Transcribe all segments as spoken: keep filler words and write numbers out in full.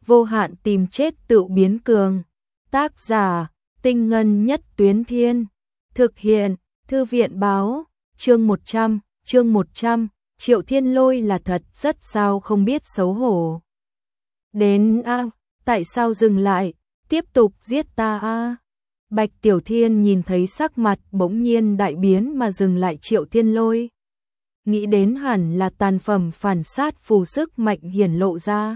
vô hạn tìm chết tự biến cường. Tác giả, Tinh Ngân Nhất Tuyến Thiên. Thực hiện, Thư viện báo, chương một trăm, chương một trăm, Triệu Thiên Lôi là thật rất sao không biết xấu hổ. Đến a, tại sao dừng lại, tiếp tục giết ta a. Bạch Tiểu Thiên nhìn thấy sắc mặt bỗng nhiên đại biến mà dừng lại Triệu Thiên Lôi. Nghĩ đến hẳn là tàn phẩm phản sát phù sức mạnh hiển lộ ra.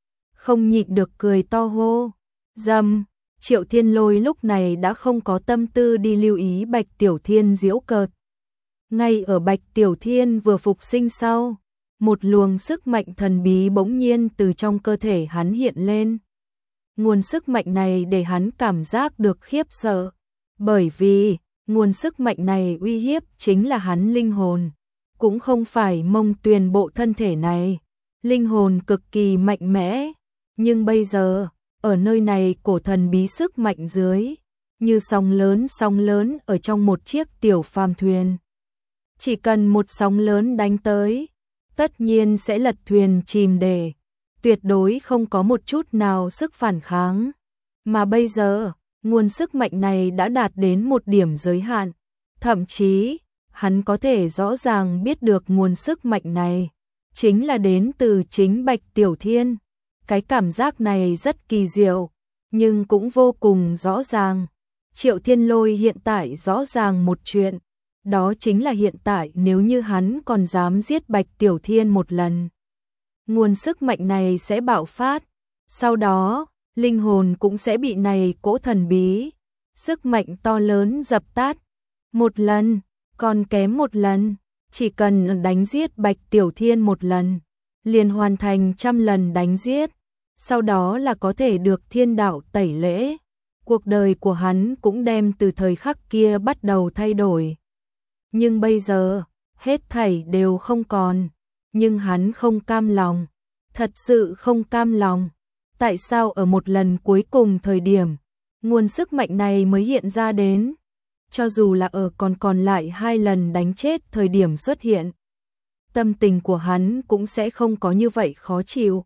Không nhịn được cười to hô. Dầm, Triệu Thiên Lôi lúc này đã không có tâm tư đi lưu ý Bạch Tiểu Thiên giễu cợt. Ngay ở Bạch Tiểu Thiên vừa phục sinh sau, một luồng sức mạnh thần bí bỗng nhiên từ trong cơ thể hắn hiện lên. Nguồn sức mạnh này để hắn cảm giác được khiếp sợ, bởi vì nguồn sức mạnh này uy hiếp chính là hắn linh hồn, cũng không phải Mông Tuyền bộ thân thể này. Linh hồn cực kỳ mạnh mẽ, nhưng bây giờ, ở nơi này cổ thần bí sức mạnh dưới, như sóng lớn sóng lớn ở trong một chiếc tiểu phàm thuyền. Chỉ cần một sóng lớn đánh tới, tất nhiên sẽ lật thuyền chìm để, tuyệt đối không có một chút nào sức phản kháng. Mà bây giờ, nguồn sức mạnh này đã đạt đến một điểm giới hạn, thậm chí, hắn có thể rõ ràng biết được nguồn sức mạnh này chính là đến từ chính Bạch Tiểu Thiên. Cái cảm giác này rất kỳ diệu, nhưng cũng vô cùng rõ ràng. Triệu Thiên Lôi hiện tại rõ ràng một chuyện, đó chính là hiện tại nếu như hắn còn dám giết Bạch Tiểu Thiên một lần, nguồn sức mạnh này sẽ bạo phát, sau đó, linh hồn cũng sẽ bị này cỗ thần bí, sức mạnh to lớn dập tắt. Một lần, còn kém một lần, chỉ cần đánh giết Bạch Tiểu Thiên một lần, liền hoàn thành trăm lần đánh giết, sau đó là có thể được thiên đạo tẩy lễ. Cuộc đời của hắn cũng đem từ thời khắc kia bắt đầu thay đổi. Nhưng bây giờ, hết thảy đều không còn, nhưng hắn không cam lòng, thật sự không cam lòng. Tại sao ở một lần cuối cùng thời điểm, nguồn sức mạnh này mới hiện ra đến? Cho dù là ở còn còn lại hai lần đánh chết thời điểm xuất hiện, tâm tình của hắn cũng sẽ không có như vậy khó chịu.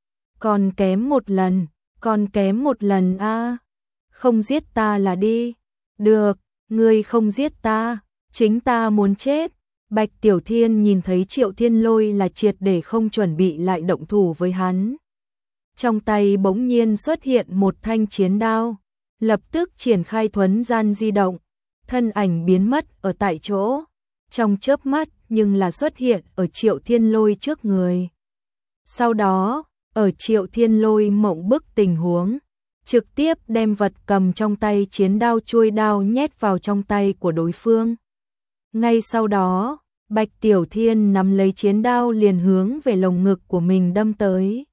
Còn kém một lần, còn kém một lần a. Không giết ta là đi. Được, ngươi không giết ta, chính ta muốn chết. Bạch Tiểu Thiên nhìn thấy Triệu Thiên Lôi là triệt để không chuẩn bị lại động thủ với hắn. Trong tay bỗng nhiên xuất hiện một thanh chiến đao, lập tức triển khai thuấn gian di động, thân ảnh biến mất ở tại chỗ, trong chớp mắt nhưng là xuất hiện ở Triệu Thiên Lôi trước người. Sau đó, ở Triệu Thiên Lôi mộng bức tình huống, trực tiếp đem vật cầm trong tay chiến đao chuôi đao nhét vào trong tay của đối phương. Ngay sau đó, Bạch Tiểu Thiên nắm lấy chiến đao liền hướng về lồng ngực của mình đâm tới.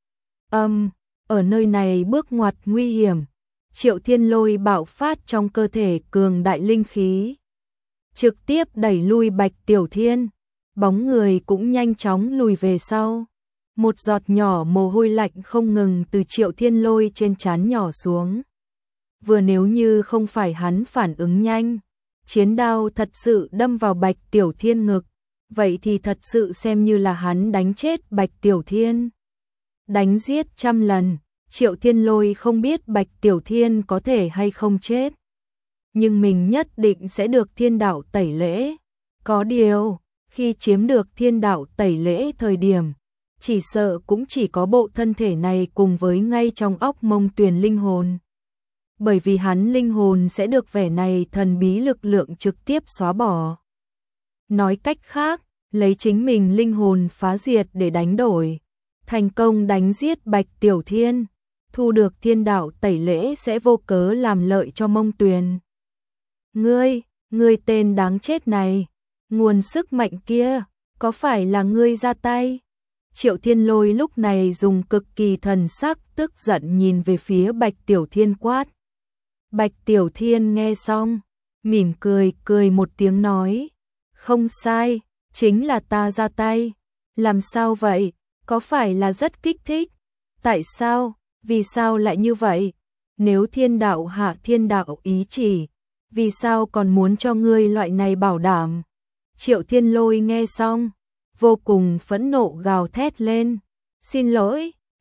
Âm, ở nơi này bước ngoặt nguy hiểm, Triệu Thiên Lôi bạo phát trong cơ thể cường đại linh khí, trực tiếp đẩy lui Bạch Tiểu Thiên, bóng người cũng nhanh chóng lùi về sau. Một giọt nhỏ mồ hôi lạnh không ngừng từ Triệu Thiên Lôi trên trán nhỏ xuống. Vừa nếu như không phải hắn phản ứng nhanh, chiến đao thật sự đâm vào Bạch Tiểu Thiên ngực, vậy thì thật sự xem như là hắn đánh chết Bạch Tiểu Thiên. Đánh giết trăm lần, Triệu Thiên Lôi không biết Bạch Tiểu Thiên có thể hay không chết, nhưng mình nhất định sẽ được thiên đạo tẩy lễ. Có điều, khi chiếm được thiên đạo tẩy lễ thời điểm, chỉ sợ cũng chỉ có bộ thân thể này cùng với ngay trong óc Mông Tuyền linh hồn. Bởi vì hắn linh hồn sẽ được vẻ này thần bí lực lượng trực tiếp xóa bỏ. Nói cách khác, lấy chính mình linh hồn phá diệt để đánh đổi, thành công đánh giết Bạch Tiểu Thiên, thu được thiên đạo tẩy lễ sẽ vô cớ làm lợi cho Mông Tuyền. Ngươi, ngươi tên đáng chết này, nguồn sức mạnh kia, có phải là ngươi ra tay? Triệu Thiên Lôi lúc này dùng cực kỳ thần sắc tức giận nhìn về phía Bạch Tiểu Thiên quát. Bạch Tiểu Thiên nghe xong, mỉm cười cười một tiếng nói. Không sai, chính là ta ra tay. Làm sao vậy, có phải là rất kích thích? Tại sao, vì sao lại như vậy? Nếu thiên đạo hạ thiên đạo ý chỉ, vì sao còn muốn cho ngươi loại này bảo đảm? Triệu Thiên Lôi nghe xong, vô cùng phẫn nộ gào thét lên. Xin lỗi,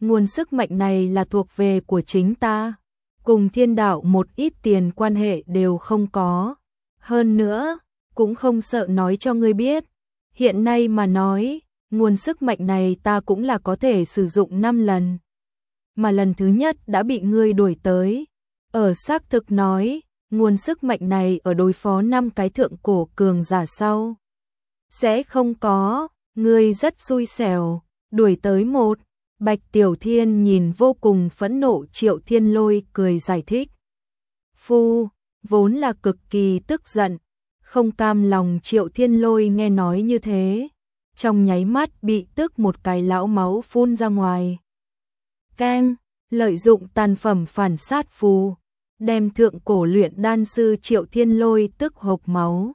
nguồn sức mạnh này là thuộc về của chính ta, cùng thiên đạo một ít tiền quan hệ đều không có. Hơn nữa, cũng không sợ nói cho ngươi biết. Hiện nay mà nói, nguồn sức mạnh này ta cũng là có thể sử dụng năm lần. Mà lần thứ nhất đã bị ngươi đuổi tới. Ở xác thực nói, nguồn sức mạnh này ở đối phó năm cái thượng cổ cường giả sau. Sẽ không có, ngươi rất xui xẻo, đuổi tới một. Bạch Tiểu Thiên nhìn vô cùng phẫn nộ Triệu Thiên Lôi cười giải thích. Phu, vốn là cực kỳ tức giận, không cam lòng Triệu Thiên Lôi nghe nói như thế. Trong nháy mắt bị tức một cái lão máu phun ra ngoài. Keng, lợi dụng tàn phẩm phản sát phù, đem thượng cổ luyện đan sư Triệu Thiên Lôi tức hộc máu.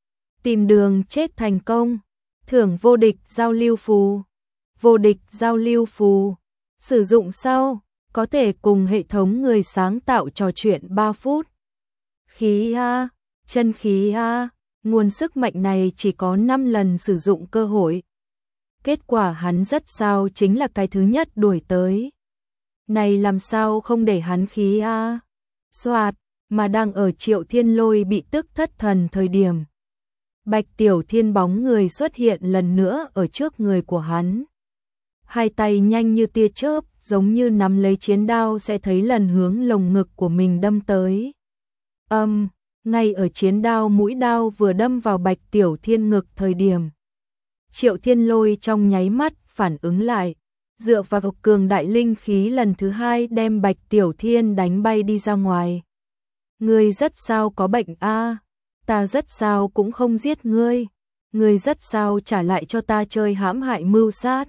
Tìm đường chết thành công, thưởng vô địch giao lưu phù. Vô địch giao lưu phù, sử dụng sau, có thể cùng hệ thống người sáng tạo trò chuyện ba phút. Khí a, chân khí a, nguồn sức mạnh này chỉ có năm lần sử dụng cơ hội. Kết quả hắn rất sao chính là cái thứ nhất đuổi tới. Này làm sao không để hắn khí a? Soạt, mà đang ở Triệu Thiên Lôi bị tức thất thần thời điểm. Bạch Tiểu Thiên bóng người xuất hiện lần nữa ở trước người của hắn. Hai tay nhanh như tia chớp, giống như nắm lấy chiến đao sẽ thấy lần hướng lồng ngực của mình đâm tới. Âm, um, ngay ở chiến đao mũi đao vừa đâm vào Bạch Tiểu Thiên ngực thời điểm. Triệu Thiên Lôi trong nháy mắt phản ứng lại, dựa vào cường đại linh khí lần thứ hai đem Bạch Tiểu Thiên đánh bay đi ra ngoài. Ngươi rất sao có bệnh a? Ta rất sao cũng không giết ngươi. Ngươi rất sao trả lại cho ta chơi hãm hại mưu sát.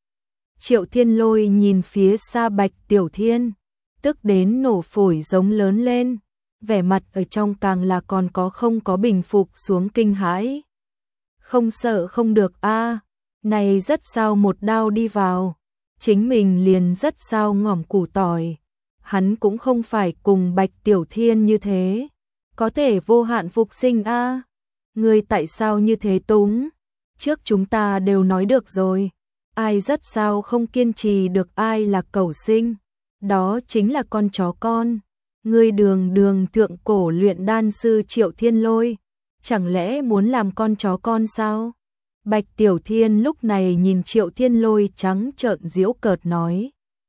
Triệu Thiên Lôi nhìn phía xa Bạch Tiểu Thiên, tức đến nổ phổi giống lớn lên, vẻ mặt ở trong càng là còn có không có bình phục xuống kinh hãi. Không sợ không được a, này rất sao một đao đi vào, chính mình liền rất sao ngỏm củ tỏi. Hắn cũng không phải cùng Bạch Tiểu Thiên như thế, có thể vô hạn phục sinh a. Ngươi tại sao như thế túng? Trước chúng ta đều nói được rồi. Ai rất sao không kiên trì được ai là cẩu sinh, đó chính là con chó con. Ngươi đường đường thượng cổ luyện đan sư Triệu Thiên Lôi, chẳng lẽ muốn làm con chó con sao? Bạch Tiểu Thiên lúc này nhìn Triệu Thiên Lôi trắng trợn giễu cợt nói.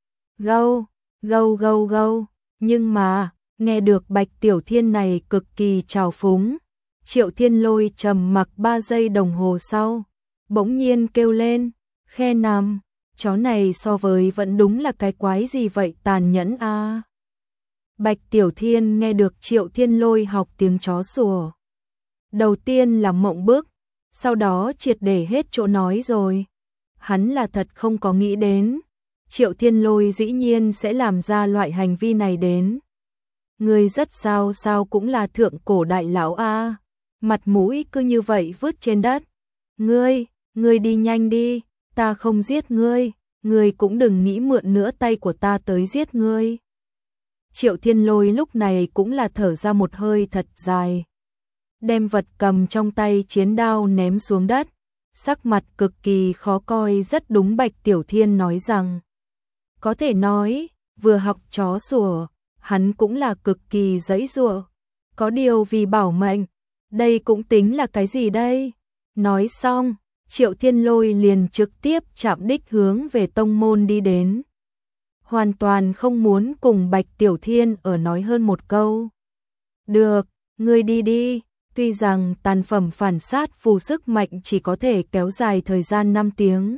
Gâu, gâu gâu gâu, nhưng mà, nghe được Bạch Tiểu Thiên này cực kỳ trào phúng. Triệu Thiên Lôi trầm mặc ba giây đồng hồ sau, bỗng nhiên kêu lên. Khe nằm, chó này so với vẫn đúng là cái quái gì vậy tàn nhẫn a. À. Bạch Tiểu Thiên nghe được Triệu Thiên Lôi học tiếng chó sủa. Đầu tiên là mộng bức, sau đó triệt để hết chỗ nói rồi. Hắn là thật không có nghĩ đến. Triệu Thiên Lôi dĩ nhiên sẽ làm ra loại hành vi này đến. Người rất sao sao cũng là thượng cổ đại lão a. À. Mặt mũi cứ như vậy vứt trên đất. Ngươi, ngươi đi nhanh đi. Ta không giết ngươi, ngươi cũng đừng nghĩ mượn nữa tay của ta tới giết ngươi. Triệu Thiên Lôi lúc này cũng là thở ra một hơi thật dài. Đem vật cầm trong tay chiến đao ném xuống đất. Sắc mặt cực kỳ khó coi rất đúng Bạch Tiểu Thiên nói rằng. Có thể nói, vừa học chó sủa, hắn cũng là cực kỳ giãy giụa. Có điều vì bảo mệnh, đây cũng tính là cái gì đây? Nói xong. Triệu Thiên Lôi liền trực tiếp chạm đích hướng về tông môn đi đến. Hoàn toàn không muốn cùng Bạch Tiểu Thiên ở nói hơn một câu. Được, ngươi đi đi, tuy rằng tàn phẩm phản sát phù sức mạnh chỉ có thể kéo dài thời gian năm tiếng.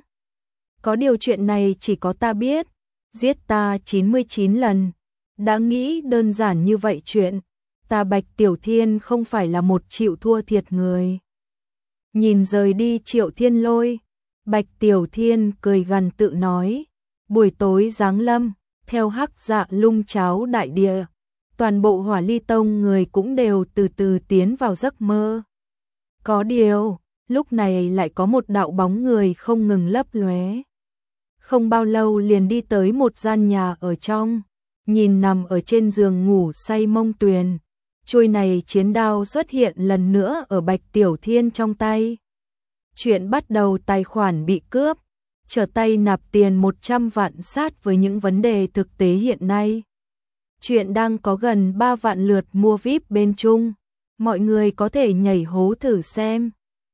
Có điều chuyện này chỉ có ta biết, giết ta chín mươi chín lần. Đã nghĩ đơn giản như vậy chuyện, ta Bạch Tiểu Thiên không phải là một chịu thua thiệt người. Nhìn rời đi Triệu Thiên Lôi, Bạch Tiểu Thiên cười gằn tự nói, buổi tối giáng lâm, theo hắc dạ lung cháo đại địa, toàn bộ Hỏa Ly Tông người cũng đều từ từ tiến vào giấc mơ. Có điều, lúc này lại có một đạo bóng người không ngừng lấp lóe. Không bao lâu liền đi tới một gian nhà ở trong, nhìn nằm ở trên giường ngủ say Mông Tuyền. Chuôi này chiến đao xuất hiện lần nữa ở Bạch Tiểu Thiên trong tay. Chuyện bắt đầu tài khoản bị cướp, trở tay nạp tiền một trăm vạn sát với những vấn đề thực tế hiện nay. Chuyện đang có gần ba vạn lượt mua vi ai pi bên Trung. Mọi người có thể nhảy hố thử xem.